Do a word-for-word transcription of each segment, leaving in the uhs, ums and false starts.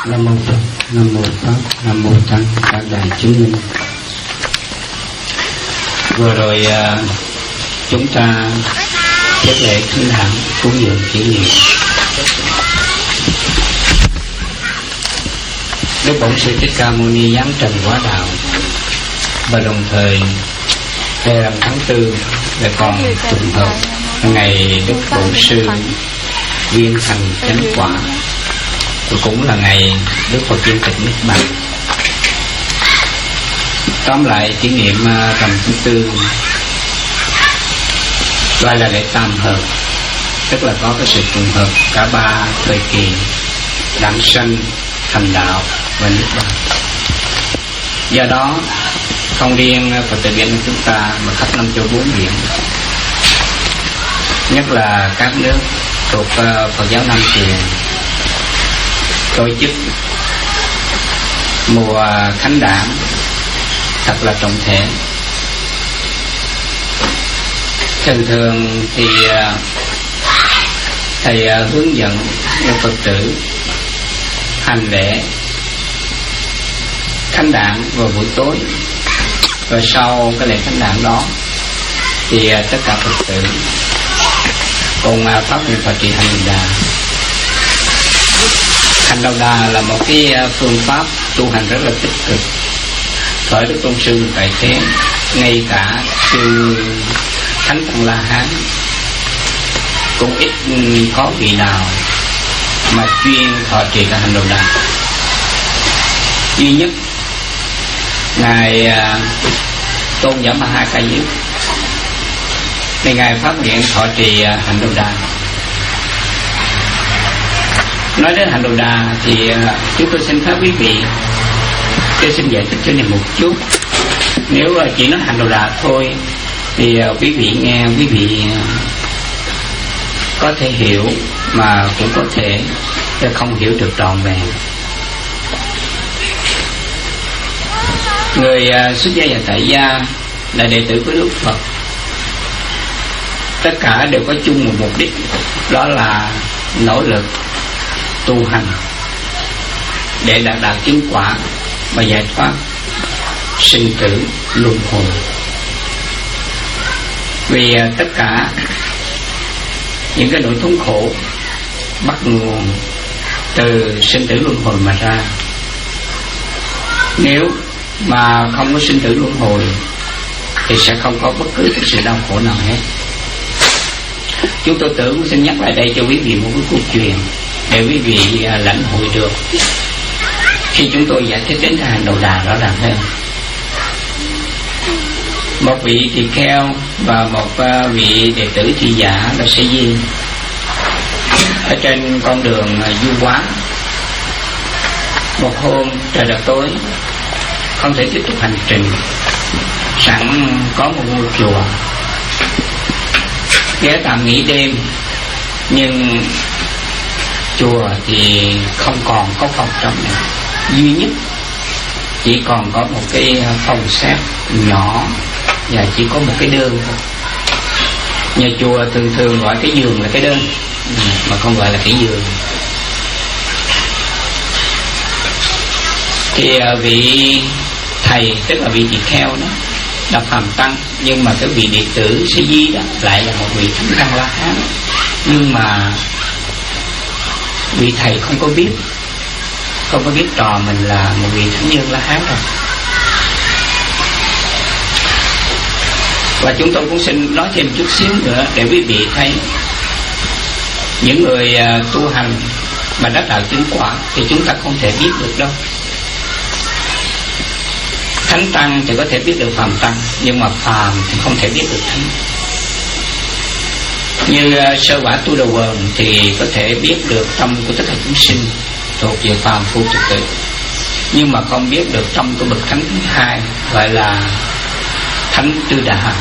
Nam mô Phật, Nam mô Pháp, Nam mô Tăng, các đại chứng minh. Vừa rồi uh, chúng ta kết lễ thánh đản cúng dường kỷ niệm Đức Bổn Sư Thích Ca Mâu Ni giáng trần hóa đạo, và đồng thời đây là tháng tư lại còn trùng hợp ngày Đức Bổn Sư viên thành chánh quả, cũng là ngày Đức Phật viên tịch niết bàn. Tóm lại kỷ niệm rằm thứ tư gọi là lễ tam hợp, tức là có cái sự trùng hợp cả ba thời kỳ đản sanh, thành đạo và niết bàn. Do đó không riêng Phật tử Việt Nam chúng ta mà khắp năm châu bốn biển, nhất là các nước thuộc Phật giáo Nam truyền, tổ chức mùa khánh đản thật là trọng thể. Thường thường thì thầy hướng dẫn người Phật tử hành lễ khánh đản vào buổi tối, rồi sau cái lễ khánh đản đó thì tất cả Phật tử cùng phát nguyện Phật trì hành đà. Hành đầu đà là một cái phương pháp tu hành rất là tích cực. Thời Đức Tôn Sư tại thế, ngay cả chư Thánh Tăng La Hán cũng ít có vị nào mà chuyên thọ trì cái hành đầu đà. Duy nhất ngài Tôn Giả Ma Ha Ca Diếp thì ngài phát nguyện thọ trì hành đầu đà. Nói đến hành đầu đà thì chúng tôi xin phép quý vị, tôi xin giải thích cho này một chút. Nếu chỉ nói hành đầu đà thôi thì quý vị nghe, quý vị có thể hiểu mà cũng có thể không hiểu được trọn vẹn. Người xuất gia và tại gia là đệ tử của Đức Phật, tất cả đều có chung một mục đích, đó là nỗ lực tu hành để đạt đạt chứng quả và giải thoát sinh tử luân hồi. Vì tất cả những cái nỗi thống khổ bắt nguồn từ sinh tử luân hồi mà ra. Nếu mà không có sinh tử luân hồi thì sẽ không có bất cứ cái sự đau khổ nào hết. Chúng tôi tưởng xin nhắc lại đây cho quý vị một cái câu chuyện để quý vị lãnh hội được khi chúng tôi giải thích đến hành đầu đà rõ ràng hơn. Một vị tỳ kheo và một vị đệ tử thị giả là Sĩ Di ở trên con đường du quán. Một hôm trời đã tối, không thể tiếp tục hành trình, sẵn có một ngôi chùa ghé tạm nghỉ đêm, nhưng chùa thì không còn có phòng trong nữa, duy nhất chỉ còn có một cái phòng xếp nhỏ và chỉ có một cái đơn thôi. Nhà chùa thường thường gọi cái giường là cái đơn mà không gọi là cái giường. Thì vị thầy, tức là vị tỳ kheo đó, là phàm tăng, nhưng mà cái vị đệ tử Sĩ Di đó lại là một vị Thánh Tăng La Hán. Nhưng mà vị thầy không có biết, không có biết trò mình là một vị Thánh Nhân La Hán rồi. Và chúng tôi cũng xin nói thêm chút xíu nữa để quý vị thấy những người tu hành mà đã đạt chứng quả thì chúng ta không thể biết được đâu. Thánh tăng thì có thể biết được phàm tăng, nhưng mà phàm thì không thể biết được thánh. Như sơ quả tu đầu quần thì có thể biết được tâm của tất cả chúng sinh thuộc về phàm phu tục tử, nhưng mà không biết được tâm của bậc thánh thứ hai, gọi là thánh Tư Đà Hàm.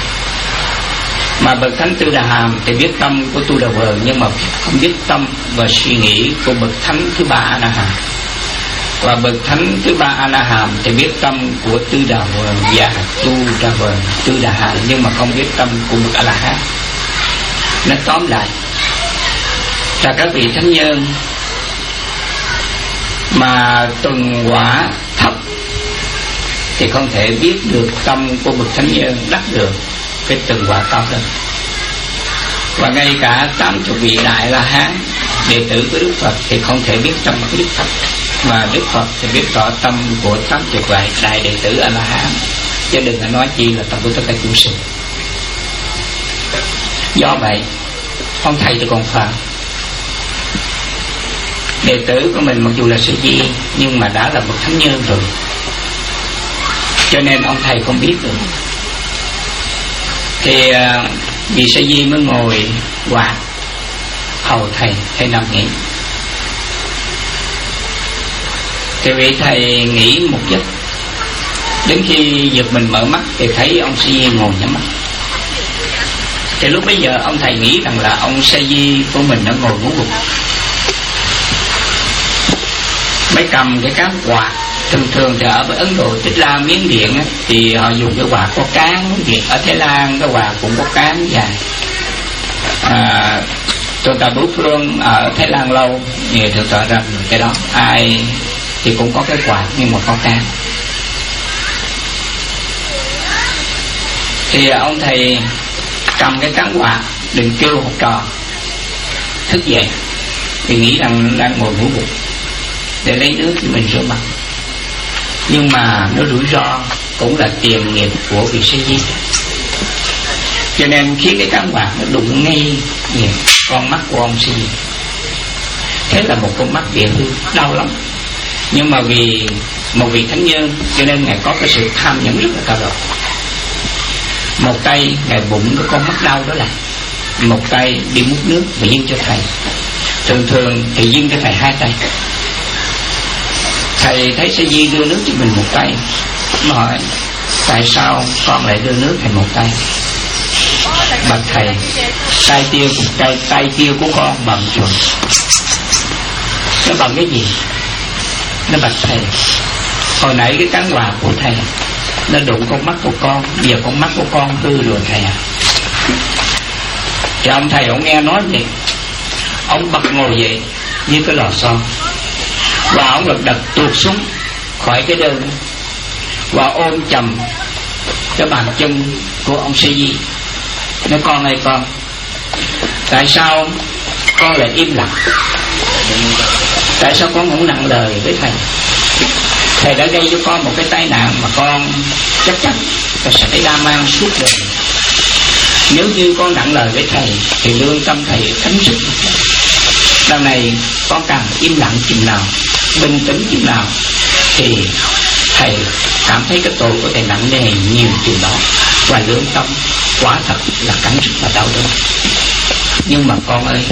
Mà bậc thánh Tư Đà Hàm thì biết tâm của tu đầu quần, nhưng mà không biết tâm và suy nghĩ của bậc thánh thứ ba A La Hàm. Và bậc thánh thứ ba A La Hàm thì biết tâm của Tư Đà Vườn và Tu Đà Vườn, Tư Đà Hàm, nhưng mà không biết tâm của bậc A La Hán. Nói tóm lại là các vị thánh nhân mà tuần quả thấp thì không thể biết được tâm của bậc thánh nhân đắc được cái tuần quả cao hơn. Và ngay cả tám chục vị đại La Hán đệ tử của Đức Phật thì không thể biết tâm của Đức Phật, mà Đức Phật thì biết rõ tâm của tám chục vị đại đệ tử A La Hán, chứ đừng có nói chi là tâm của tất cả chúng sinh. Do vậy ông thầy thì còn phàm, đệ tử của mình mặc dù là Sa Di nhưng mà đã là một thánh nhân rồi, cho nên ông thầy không biết được. Thì uh, vị Sa Di mới ngồi quạt hầu thầy, thầy nằm nghỉ. Thì vị thầy nghỉ một giấc, đến khi giật mình mở mắt thì thấy ông Sa Di ngồi nhắm mắt. Thì lúc bấy giờ ông thầy nghĩ rằng là ông Sa Di của mình đã ngồi ngủ gục, mới cầm cái cán quạt. Thường thường thì ở Ấn Độ, Tích Lan, Miến Điện á, thì họ dùng cái quạt có cán. Ở Thái Lan cái quạt cũng có cán dài. à, Tôi tại Bửu Phương ở Thái Lan lâu thì thực tọa rằng cái đó ai thì cũng có cái quạt nhưng mà có cán. Thì ông thầy cầm cái cán quạt định kêu học trò thức dậy, thì nghĩ rằng đang ngồi ngủ gục để lấy nước thì mình rửa mặt. Nhưng mà nó rủi ro, cũng là tiền nghiệp của vị Sa Di, cho nên khiến cái cán quạt nó đụng ngay con mắt của ông Sa Di. Thế là một con mắt bị hư, đau lắm. Nhưng mà vì một vị thánh nhân cho nên ngài có cái sự tham nhẫn rất là cao độ. Một tay ngài bụng cái con mắt đau đó lại, một tay đi múc nước và dâng cho thầy. Thường thường thì dâng cho thầy hai tay. Thầy thấy Sa Di đưa nước cho mình một tay, mà hỏi tại sao con lại đưa nước thành một tay? Bạch thầy, tay tiêu tay, tay tiêu của con bằng rồi. Nó bằng cái gì? Nó bạch thầy, hồi nãy cái cán quạt của thầy nó đụng con mắt của con, giờ con mắt của con hư rồi thầy à. Thì ông thầy ông nghe nói vậy, ông bật ngồi dậy như cái lò xo, và ông lật đật tuột xuống khỏi cái đơn và ôm chầm cái bàn chân của ông Sa Di. Nói con ơi con, tại sao con lại im lặng? Tại sao con không nặng lời với thầy? Thầy đã gây cho con một cái tai nạn mà con chắc chắn là sẽ phải đa mang suốt đời. Nếu như con nặng lời với thầy thì lương tâm thầy thánh sức. Đằng này con càng im lặng chừng nào, bình tĩnh chừng nào, thì thầy cảm thấy cái tội của thầy nặng nề nhiều chừng đó, và lương tâm quả thật là cắn rứt và đau đớn. Nhưng mà con ơi,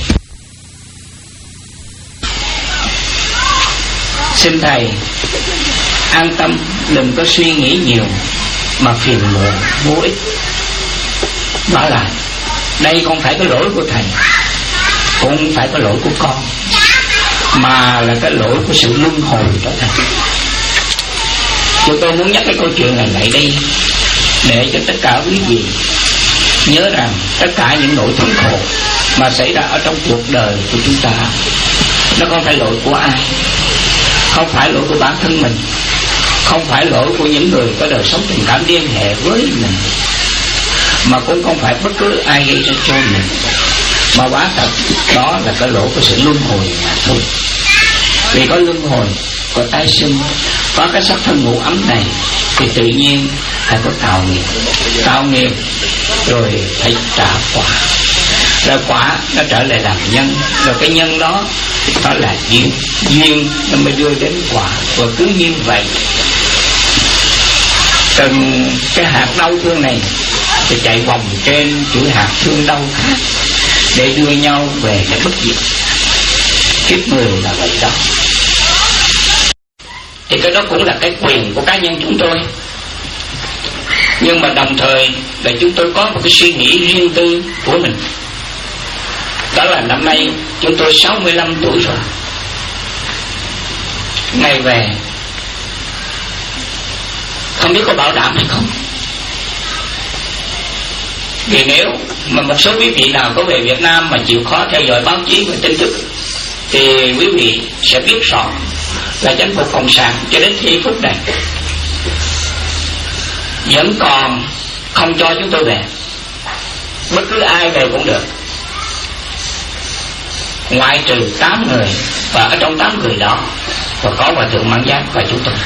xin thầy an tâm, đừng có suy nghĩ nhiều mà phiền muộn vô ích. Nói lại, đây không phải cái lỗi của thầy, cũng không phải cái lỗi của con, mà là cái lỗi của sự luân hồi đó thầy. Chúng tôi muốn nhắc cái câu chuyện này lại đây, để cho tất cả quý vị nhớ rằng tất cả những nỗi thống khổ mà xảy ra ở trong cuộc đời của chúng ta, nó không phải lỗi của ai, không phải lỗi của bản thân mình, không phải lỗi của những người có đời sống tình cảm liên hệ với mình, mà cũng không phải bất cứ ai gây ra cho mình, mà quả thật đó là cái lỗi của sự luân hồi mà thôi. Vì có luân hồi, có tái sinh, có cái sắc thân ngũ ấm này, thì tự nhiên phải có tạo nghiệp. Tạo nghiệp rồi phải trả quả, rồi quả nó trở lại làm nhân, rồi cái nhân đó đó là duyên, duyên nó mới đưa đến quả. Và cứ như vậy, từng cái hạt đau thương này thì chạy vòng trên chuỗi hạt thương đau khác, để đưa nhau về cái bất diệt. Kiếp người là vậy đó. Thì cái đó cũng là cái quyền của cá nhân chúng tôi, nhưng mà đồng thời là chúng tôi có một cái suy nghĩ riêng tư của mình. Đó là năm nay chúng tôi sáu mươi lăm tuổi rồi. Ngày về không biết có bảo đảm hay không. Vì nếu mà một số quý vị nào có về Việt Nam mà chịu khó theo dõi báo chí và tin tức, thì quý vị sẽ biết rõ là chánh phủ cộng sản cho đến giây phút này vẫn còn không cho chúng tôi về. Bất cứ ai về cũng được, ngoại trừ tám người, và ở trong tám người đó và có hòa thượng Mãn Giác và chúng tôi.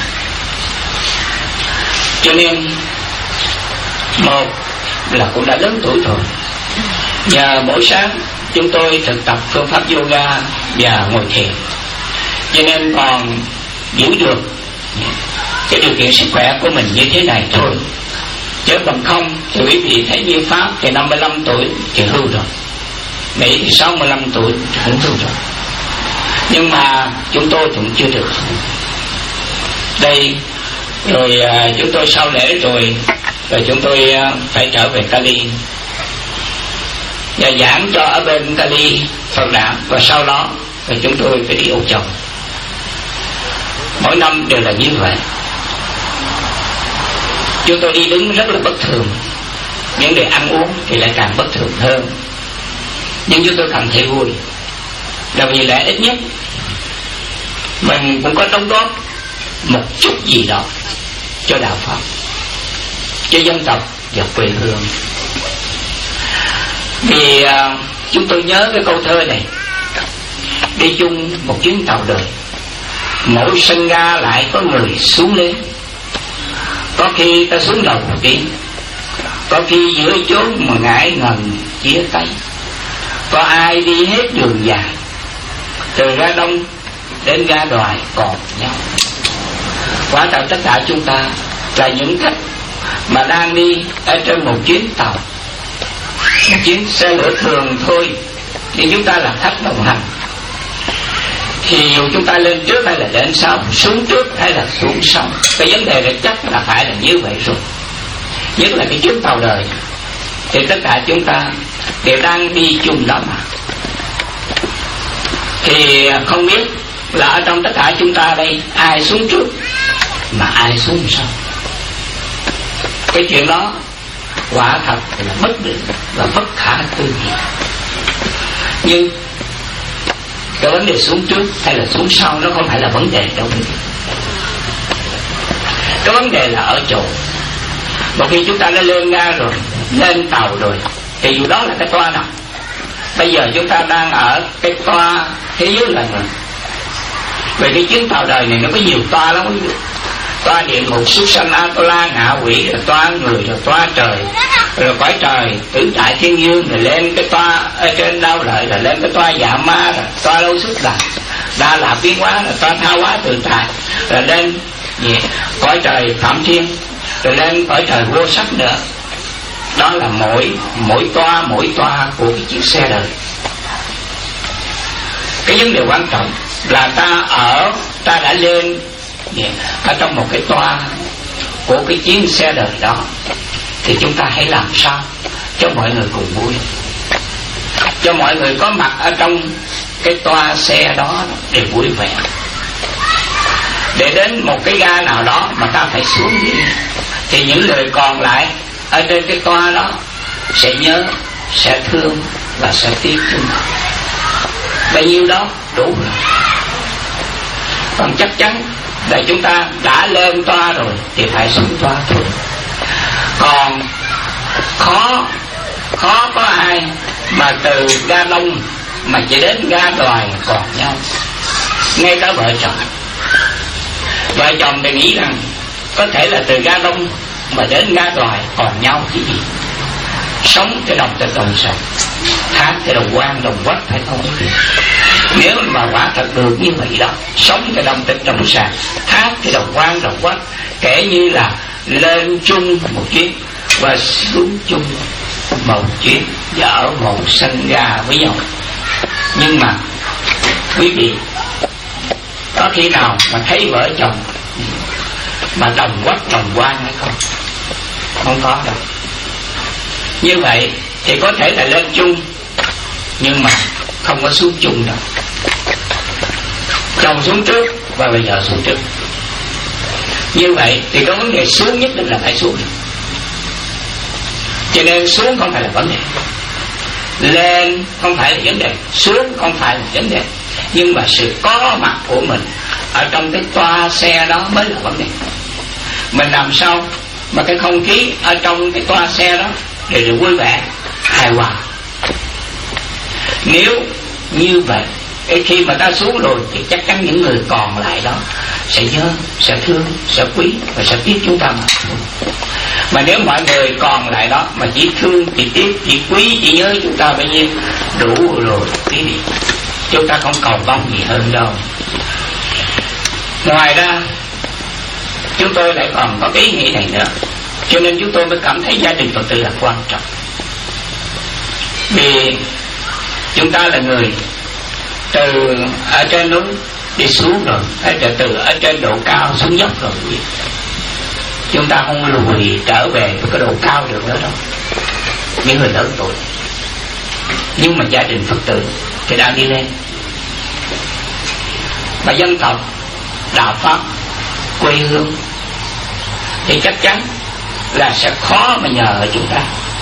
Cho nên một là cũng đã lớn tuổi rồi, nhờ mỗi sáng chúng tôi thực tập phương pháp yoga và ngồi thiền, cho nên còn giữ được cái điều kiện sức khỏe của mình như thế này thôi. Chứ bằng không thì quý vị thấy như Pháp thì năm mươi lăm tuổi thì hưu rồi, Mỹ thì sáu mươi lăm tuổi thì cũng hưu rồi. Nhưng mà chúng tôi cũng chưa được. Đây rồi à, chúng tôi sau lễ rồi rồi chúng tôi à, phải trở về Cali và giảng cho ở bên Cali Phật đạo, và sau đó thì chúng tôi phải đi Âu Châu. Mỗi năm đều là như vậy. Chúng tôi đi đứng rất là bất thường, vấn đề ăn uống thì lại càng bất thường hơn. Nhưng chúng tôi cảm thấy vui, là vì lẽ ít nhất mình cũng có đóng góp một chút gì đó cho đạo Pháp, cho dân tộc và quê hương. Vì uh, chúng tôi nhớ cái câu thơ này: đi chung một chuyến tàu đời, mỗi sân ga lại có người xuống lên. Có khi ta xuống đầu tiên, có khi giữa chốn mà ngại ngần chia tay. Có ai đi hết đường dài, từ ga Đông đến ga Đoài còn nhau. Quả thật tất cả chúng ta là những khách mà đang đi ở trên một chuyến tàu, một chuyến xe lửa thường thôi, nhưng chúng ta là khách đồng hành. Thì dù chúng ta lên trước hay là lên sau, xuống trước hay là xuống sau, cái vấn đề này chắc là phải là như vậy rồi. Nhất là cái chuyến tàu đời thì tất cả chúng ta đều đang đi chung đó mà. Thì không biết là ở trong tất cả chúng ta đây ai xuống trước mà ai xuống sau. Cái chuyện đó quả thật là bất định và bất khả tư nghị. Nhưng cái vấn đề xuống trước hay là xuống sau nó không phải là vấn đề đâu. Cái vấn đề là ở chỗ một khi chúng ta đã lên ga rồi, lên tàu rồi, thì dù đó là cái toa nào. Bây giờ chúng ta đang ở cái toa thế giới loài người. Về cái chuyến tàu đời này nó có nhiều toa lắm quý vị. Toa địa ngục, súc sanh, Atula, ngạ quỷ, rồi toa người, rồi toa trời, rồi cõi trời, tử tại thiên dương, rồi lên cái toa ở trên đau lợi, rồi lên cái toa dạ ma, rồi toa lâu xuất đà, đa là biến hóa, rồi toa tha hóa tự tại, rồi lên gì? Cõi trời phạm thiên, rồi lên cõi trời vô sắc nữa. Đó là mỗi mỗi toa mỗi toa của cái chiếc xe đời. Cái vấn đề quan trọng là ta ở ta đã lên ở trong một cái toa của cái chuyến xe đời đó, thì chúng ta hãy làm sao cho mọi người cùng vui, cho mọi người có mặt ở trong cái toa xe đó để vui vẻ. Để đến một cái ga nào đó mà ta phải xuống đi, thì những người còn lại ở trên cái toa đó sẽ nhớ, sẽ thương và sẽ tiếc chúng ta. Bao nhiêu đó đủ rồi. Còn chắc chắn là chúng ta đã lên toa rồi thì phải xuống toa thôi. Còn khó khó có ai mà từ ga Đông mà chỉ đến ga Đoài còn nhau. Ngay cả vợ chồng, vợ chồng thì nghĩ rằng có thể là từ ga Đông mà đến ga Đoài còn nhau chứ gì. Sống cái đồng tình đồng sạch, thác cái đồng quan đồng quách, phải không? Nếu mà quả thật được như vậy đó, sống cái đồng tình đồng sạch, thác cái đồng quan đồng quách, kể như là lên chung một chuyến và xuống chung một chuyến, và ở một sân ga với nhau. Nhưng mà quý vị có khi nào mà thấy vợ chồng mà đồng quách đồng quan hay không? Không có đâu. Như vậy thì có thể là lên chung, nhưng mà không có xuống chung đâu. Chồng xuống trước và bây giờ xuống trước. Như vậy thì có vấn đề xuống nhất định là phải xuống. Cho nên xuống không phải là vấn đề, lên không phải là vấn đề, xuống không phải là vấn đề. Nhưng mà sự có mặt của mình ở trong cái toa xe đó mới là vấn đề. Mình làm sao mà cái không khí ở trong cái toa xe đó đều được vui vẻ, hài hòa. Nếu như vậy, cái khi mà ta xuống rồi thì chắc chắn những người còn lại đó sẽ nhớ, sẽ thương, sẽ quý và sẽ tiếc chúng ta mà. Mà nếu mọi người còn lại đó mà chỉ thương, chỉ tiếc, chỉ quý, chỉ nhớ chúng ta bao nhiêu đủ rồi quý vị. Chúng ta không cầu mong gì hơn đâu. Ngoài ra chúng tôi lại còn có cái ý nghĩ này nữa, cho nên chúng tôi mới cảm thấy gia đình Phật tử là quan trọng. Vì chúng ta là người từ ở trên núi đi xuống rồi, hay là từ ở trên độ cao xuống dốc rồi, chúng ta không lùi trở về với cái độ cao được nữa đâu, những người lớn tuổi. Nhưng mà gia đình Phật tử thì đang đi lên. Và dân tộc, đạo pháp, quê hương thì chắc chắn là sẽ khó mà nhờ chúng ta.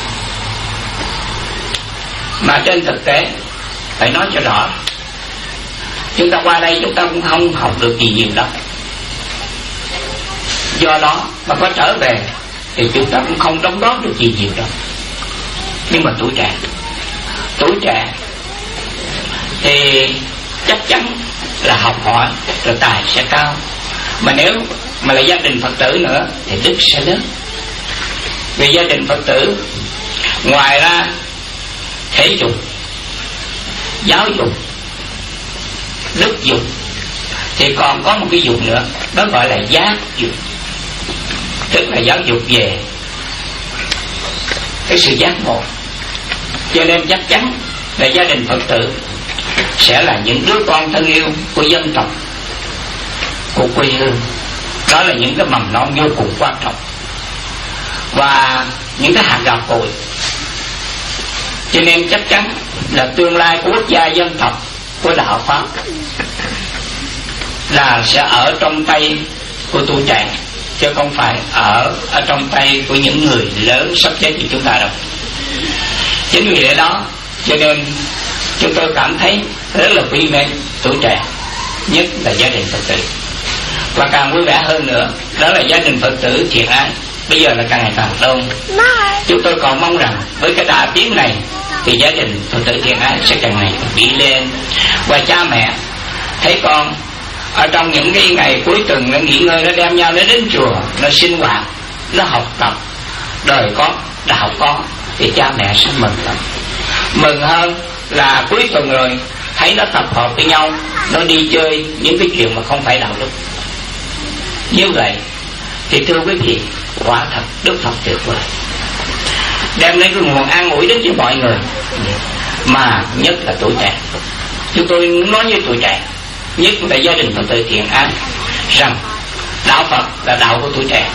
Mà trên thực tế phải nói cho rõ, chúng ta qua đây chúng ta cũng không học được gì nhiều đâu. Do đó mà có trở về thì chúng ta cũng không đóng góp được gì nhiều đâu. Nhưng mà tuổi trẻ, tuổi trẻ thì chắc chắn là học hỏi rồi tài sẽ cao. Mà nếu mà là gia đình Phật tử nữa thì đức sẽ lớn. Vì gia đình Phật tử ngoài ra thể dục, giáo dục, đức dục thì còn có một cái dục nữa, đó gọi là giác dục, tức là giáo dục về cái sự giác ngộ. Cho nên chắc chắn là gia đình Phật tử sẽ là những đứa con thân yêu của dân tộc, của quê hương. Đó là những cái mầm non vô cùng quan trọng và những cái hạt gạo cội. Cho nên chắc chắn là tương lai của quốc gia, dân tộc, của đạo pháp là sẽ ở trong tay của tuổi trẻ, chứ không phải ở ở trong tay của những người lớn sắp chết như chúng ta đâu. Chính vì lẽ đó cho nên chúng tôi cảm thấy rất là quý mến tuổi trẻ, nhất là gia đình Phật tử. Và càng vui vẻ hơn nữa, đó là gia đình Phật tử thiện ái bây giờ là càng ngày càng đông. Chúng tôi còn mong rằng với cái đà tiến này thì gia đình Phật tử thiện ái sẽ càng ngày càng đi lên. Và cha mẹ thấy con ở trong những cái ngày cuối tuần nó nghỉ ngơi, nó đem nhau nó đến chùa, nó sinh hoạt, nó học tập, đời có, đạo có, thì cha mẹ sẽ mừng lắm. Mừng hơn là cuối tuần rồi thấy nó tập hợp với nhau, nó đi chơi những cái chuyện mà không phải đạo đức. Như vậy thì thưa quý vị, quả thật Đức Phật tuyệt vời, đem đến cái nguồn an ủi đến cho mọi người, mà nhất là tuổi trẻ. Chúng tôi nói với tuổi trẻ, nhất là gia đình Phật tử thiện ái, rằng đạo Phật là đạo của tuổi trẻ.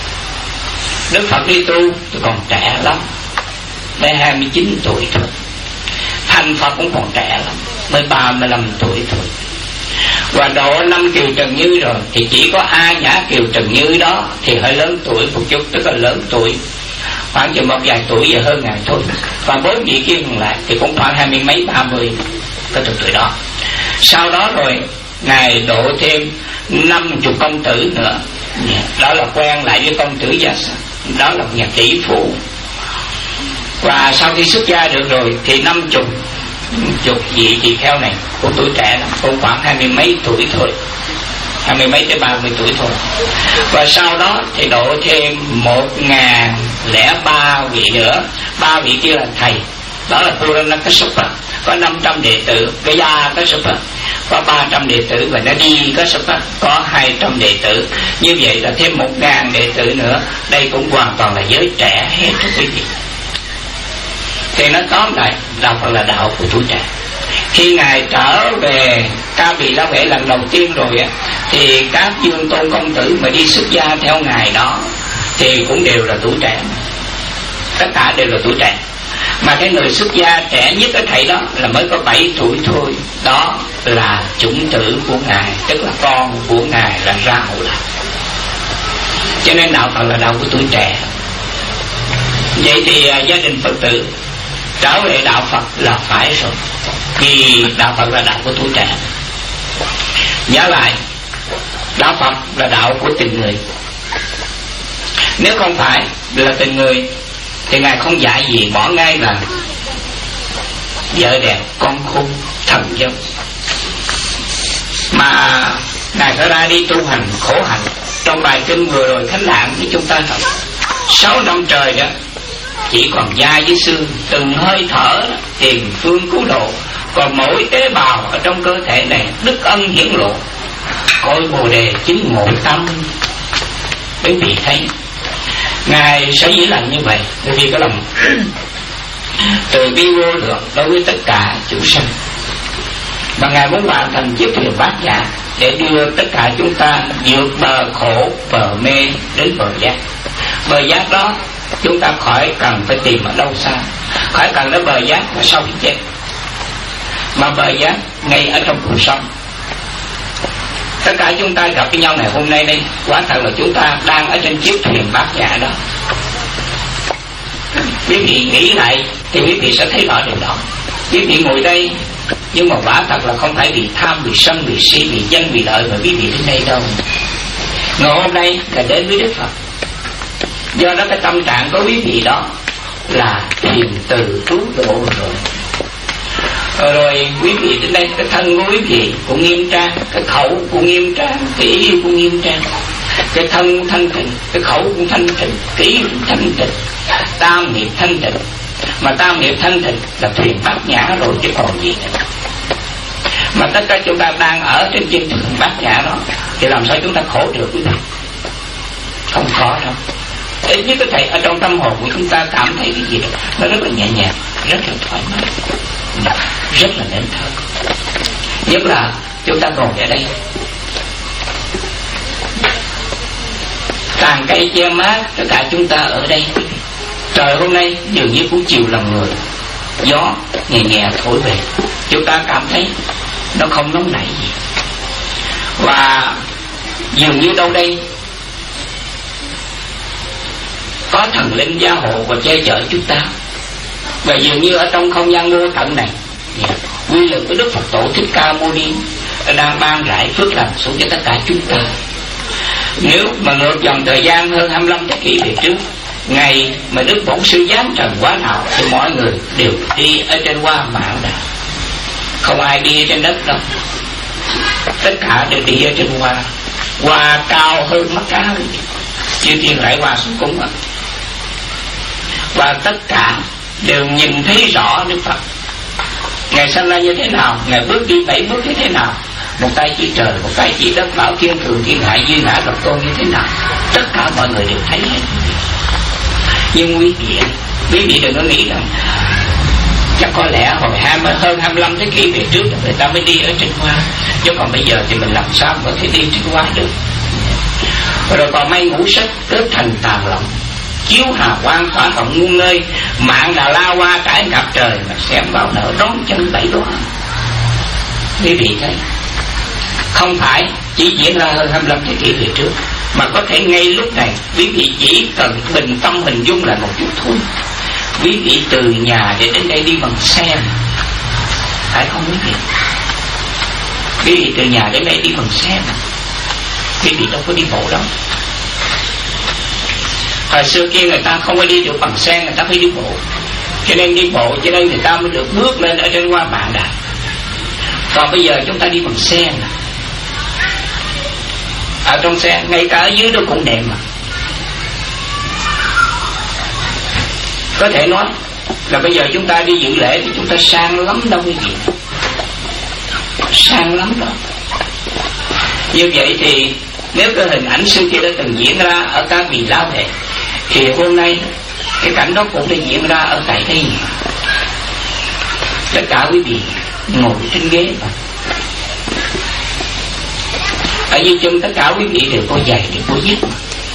Đức Phật đi tu thì còn trẻ lắm, mới hai mươi chín tuổi thôi. Thành Phật cũng còn trẻ lắm, mới ba mươi lăm tuổi thôi. Và độ năm Kiều Trần Như rồi thì chỉ có A Nhã Kiều Trần Như đó thì hơi lớn tuổi một chút, tức là lớn tuổi khoảng chừng một vài tuổi giờ hơn ngài thôi. Và bốn vị kia còn lại thì cũng khoảng hai mươi mấy ba mươi cái tuổi đó. Sau đó rồi ngài độ thêm năm chục công tử nữa, đó là quen lại với công tử gia, đó là nhà tỷ phú. Và sau khi xuất gia được rồi thì năm chục chục vị tỳ kheo này của tuổi trẻ lắm, cũng khoảng hai mươi mấy tuổi thôi, hai mươi mấy tới ba mươi tuổi thôi. Và sau đó thì độ thêm một ngàn lẻ ba vị nữa, ba vị kia là thầy, đó là Purana Kassapa, có năm trăm đệ tử, Gaya Kassapa có ba trăm đệ tử, và Nadi Kassapa có hai trăm đệ tử. Như vậy là thêm một ngàn đệ tử nữa. Đây cũng hoàn toàn là giới trẻ hết thưa quý vị. Thì nó tóm lại, đạo Phật là đạo của tuổi trẻ. Khi ngài trở về Ca Vị La Huệ lần đầu tiên rồi á, thì các dương tôn công tử mà đi xuất gia theo ngài đó thì cũng đều là tuổi trẻ, tất cả đều là tuổi trẻ. Mà cái người xuất gia trẻ nhất ở thầy đó là mới có bảy tuổi thôi, đó là chủng tử của ngài, tức là con của ngài là Ra Hậu Lạc. Cho nên đạo Phật là đạo của tuổi trẻ. Vậy thì uh, gia đình Phật tử trở về đạo Phật là phải rồi, vì đạo Phật là đạo của tuổi trẻ. Nhớ lại Đạo Phật là đạo của tình người. Nếu không phải là tình người thì Ngài không dạy gì, bỏ ngay là vợ đẹp con khôn thần dâm. Mà Ngài phải ra đi tu hành khổ hạnh. Trong bài kinh vừa rồi Khánh Lạng với chúng ta thật sáu năm trời đó chỉ còn da với xương, từng hơi thở tìm phương cứu độ. Còn mỗi tế bào ở trong cơ thể này đức ân hiển lộ, cội bồ đề chứng ngộ tâm. Quý vị thấy Ngài sẽ dĩ làm như vậy bởi vì có lòng từ bi vô lượng đối với tất cả chúng sanh. Và Ngài muốn hoàn thành chiếc thuyền bát nhã để đưa tất cả chúng ta vượt bờ khổ, bờ mê đến bờ giác. Bờ giác đó chúng ta khỏi cần phải tìm ở đâu xa, khỏi cần đến bờ giác là sau khi chết, mà bờ giác ngay ở trong cuộc sống. Tất cả chúng ta gặp với nhau ngày hôm nay đây, quả thật là chúng ta đang ở trên chiếc thuyền bát nhã đó. Quý vị nghĩ lại thì quý vị sẽ thấy rõ điều đó. Quý vị ngồi đây nhưng mà quả thật là không phải vì tham, vì sân, vì si, vì danh, vì lợi mà quý vị đến đây đâu. Ngày hôm nay là đến với Đức Phật. Do đó cái tâm trạng của quý vị đó là hiền từ cứu độ rồi. Rồi quý vị đến đây, cái thân của quý vị cũng nghiêm trang, cái khẩu cũng nghiêm trang, cái ý cũng nghiêm trang. Cái thân cũng thanh tịnh, cái khẩu cũng thanh tịnh, cái ý cũng thanh tịnh, tam nghiệp thanh tịnh. Mà tam nghiệp thanh tịnh là thuyền bát nhã rồi chứ còn gì nữa. Mà tất cả chúng ta đang ở trên trên thuyền bát nhã đó thì làm sao chúng ta khổ được quý vị? Không có đâu. Ít nhất có thể ở trong tâm hồn của chúng ta cảm thấy cái gì đó nó rất là nhẹ nhàng, rất là thoải mái, rất là nên thơ. Nhất là chúng ta ngồi ở đây, tàn cây che mát, tất cả chúng ta ở đây. Trời hôm nay dường như cũng chiều lòng người, gió nhẹ nhẹ thổi về, chúng ta cảm thấy nó không nóng nảy gì. Và dường như đâu đây có thần linh gia hộ và che chở chúng ta. Và dường như ở trong không gian vô tận này, quy lực của Đức Phật Tổ Thích Ca Mâu Ni đang ban rải phước lành xuống cho tất cả chúng ta. Nếu mà ngược dòng thời gian hơn hai mươi lăm thế kỷ về trước, ngày mà Đức Bổn Sư giáng trần quá nào thì mọi người đều đi ở trên hoa mã đà, không ai đi ở trên đất đâu. Tất cả đều đi ở trên hoa, hoa cao hơn mắt cá, chư thiên lại hoa xuống cúng ạ. Và tất cả đều nhìn thấy rõ Đức Phật. Ngài sanh ra như thế nào, Ngài bước đi bảy bước như thế nào, một tay chỉ trời, một tay chỉ đất, bảo thiên thường thiên hạ duy ngã độc tôn như thế nào, tất cả mọi người đều thấy hết. Nhưng quý vị, quý vị đừng có nghĩ rằng chắc có lẽ hồi hai mươi, hơn hai mươi lăm thế kỷ về trước người ta mới đi ở trên hoa, chứ còn bây giờ thì mình làm sao có thể đi trên hoa được. Rồi còn mây ngũ sắc kết thành tàn lộng, chiếu hào quang tỏa rộng muôn nơi, mạng đà la hoa trải ngập trời, mà xem bao nở đón chân bảy đóa. Quý vị thấy không phải chỉ diễn ra hơn hai mươi lăm thế kỷ về trước, mà có thể ngay lúc này quý vị chỉ cần bình tâm hình dung lại một chút thôi. Quý vị từ nhà để đến đây đi bằng xe, phải không quý vị? Quý vị từ nhà đến đây đi bằng xe mà, quý vị đâu có đi bộ đâu. Hồi xưa kia người ta không có đi được bằng xe, người ta phải đi bộ, cho nên đi bộ cho nên người ta mới được bước lên ở trên hoa mã đà. Còn bây giờ chúng ta đi bằng xe nè, ở trong xe ngay cả ở dưới đó cũng đẹp mà. Có thể nói là bây giờ chúng ta đi dự lễ thì chúng ta sang lắm đâu quý vị, sang lắm đâu. Như vậy thì nếu cái hình ảnh xưa kia đã từng diễn ra ở các vị lão đệ, thì hôm nay cái cảnh đó cũng đã diễn ra ở tại đây. Tất cả quý vị ngồi trên ghế mà, ở dưới chân tất cả quý vị đều có giày, đều có dép mà.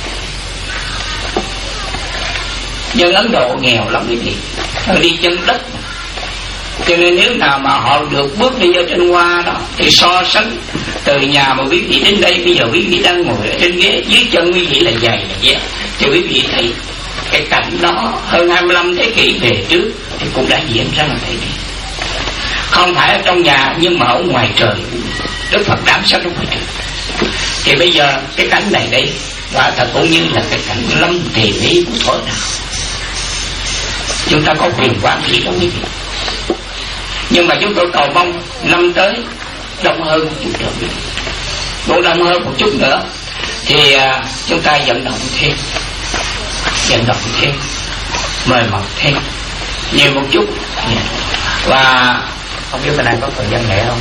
Dân Ấn Độ nghèo lắm quý vị, họ đi chân đất mà. Cho nên nếu nào mà họ được bước đi ở trên hoa đó thì so sánh từ nhà mà quý vị đến đây, bây giờ quý vị đang ngồi ở trên ghế, dưới chân quý vị là giày là dép, thì quý vị thấy cái cảnh đó hơn hai mươi lăm thế kỷ về trước thì cũng đã diễn ra là thế này. Không phải ở trong nhà nhưng mà ở ngoài trời. Đức Phật đáng sống ở ngoài trời. Thì bây giờ cái cảnh này đây quả thật cũng như là cái cảnh lâm kỳ lý của thổ nào. Chúng ta có quyền quan hỷ đó quý vị. Nhưng mà chúng tôi cầu mong năm tới đông hơn một chút nữa, độ đông hơn một chút nữa thì à, chúng ta vận động thêm, vận động thêm, mời mọc thêm nhiều một chút. Và không biết cái này có phần văn nghệ không?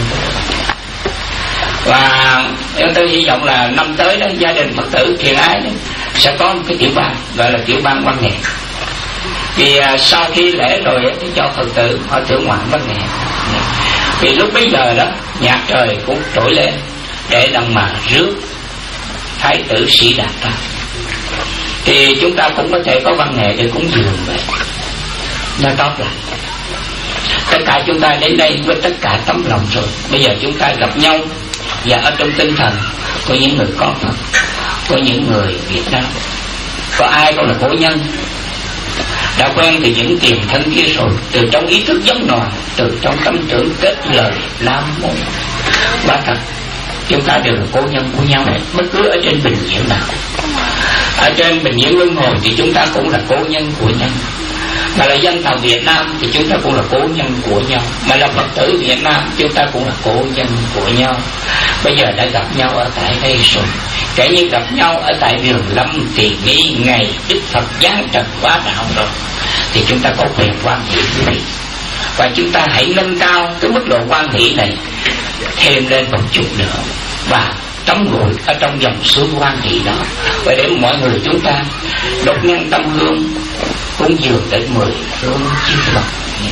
Và tôi hy vọng là năm tới đó gia đình Phật tử Thiện Ái đó, sẽ có một cái tiểu ban gọi là tiểu ban văn nghệ. Vì à, sau khi lễ rồi thì cho Phật tử họ thưởng ngoạn văn nghệ. Vì lúc bấy giờ đó nhạc trời cũng trỗi lên để đặng mà rước Thái tử Sĩ Đạt ra. Thì chúng ta cũng có thể có văn nghệ để cúng dường vậy. Nó tốt lại. Tất cả chúng ta đến đây với tất cả tấm lòng rồi. Bây giờ chúng ta gặp nhau và ở trong tinh thần có những người con Phật, có những người Việt Nam, có ai cũng là cổ nhân đã quen từ những tiền thân kia rồi, từ trong ý thức giống nòi, từ trong tâm tưởng kết lời Nam Mô. Quả thật chúng ta đều là cố nhân của nhau, bất cứ ở trên bình diện nào, ở trên bình diện luân hồi thì chúng ta cũng là cố nhân của nhau. Mà là dân tộc Việt Nam thì chúng ta cũng là cố nhân của nhau. Mà là Phật tử Việt Nam chúng ta cũng là cố nhân của nhau. Bây giờ đã gặp nhau ở tại đây rồi, kể như gặp nhau ở tại vườn Lâm Tiền Nghi ngày Đức Phật giáng trần hóa đạo rồi, thì chúng ta có quyền quan hệ quý vị. Và chúng ta hãy nâng cao cái mức độ quan hệ này thêm lên một chút nữa, và tống gội ở trong dòng suối quan hệ đó, và để mọi người chúng ta đốt nhang tâm hương cúng dường đến mười phương chư Phật,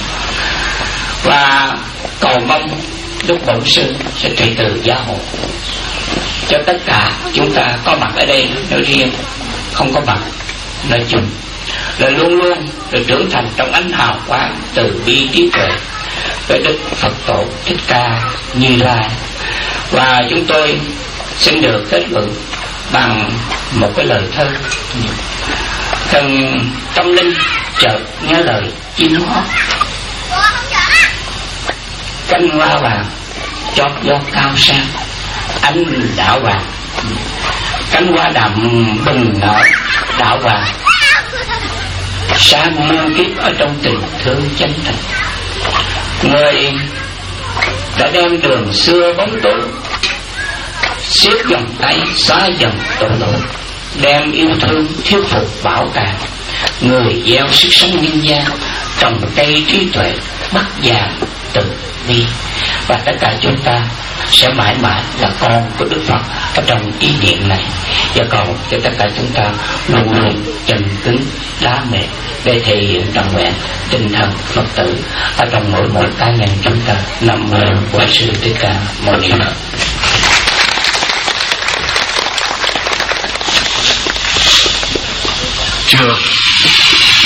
và cầu mong Đức Bổn Sư sẽ trị từ gia hộ cho tất cả chúng ta có mặt ở đây nói riêng, không có mặt nói chung, là luôn luôn được trưởng thành trong ánh hào quang từ bi trí tuệ với Đức Phật Tổ Thích Ca Như Lai. Và chúng tôi xin được kết luận bằng một cái lời thơ: thần tâm linh chợt nghe lời chim hót, cánh hoa vàng chót vót cao sang, ánh đạo vàng cánh hoa đậm bừng nở đạo vàng, sáng muôn kiếp ở trong tình thương chân thành. Người đã đem đường xưa bóng tối, siết vòng tay xóa dần tội lỗi, đem yêu thương thuyết phục bảo tàng. Người gieo sức sống nhân gian, trồng cây trí tuệ, bắt già từ bi. Và tất cả chúng ta sẽ mãi mãi là con của Đức Phật ở trong ý niệm này. Và cầu cho tất cả chúng ta luôn luôn chân cứng đá mềm để thể hiện trọn vẹn tinh thần Phật tử ở trong mỗi mỗi cá nhân chúng ta. Nam Mô Bổn Sư Thích Ca Mâu Ni Phật. Chưa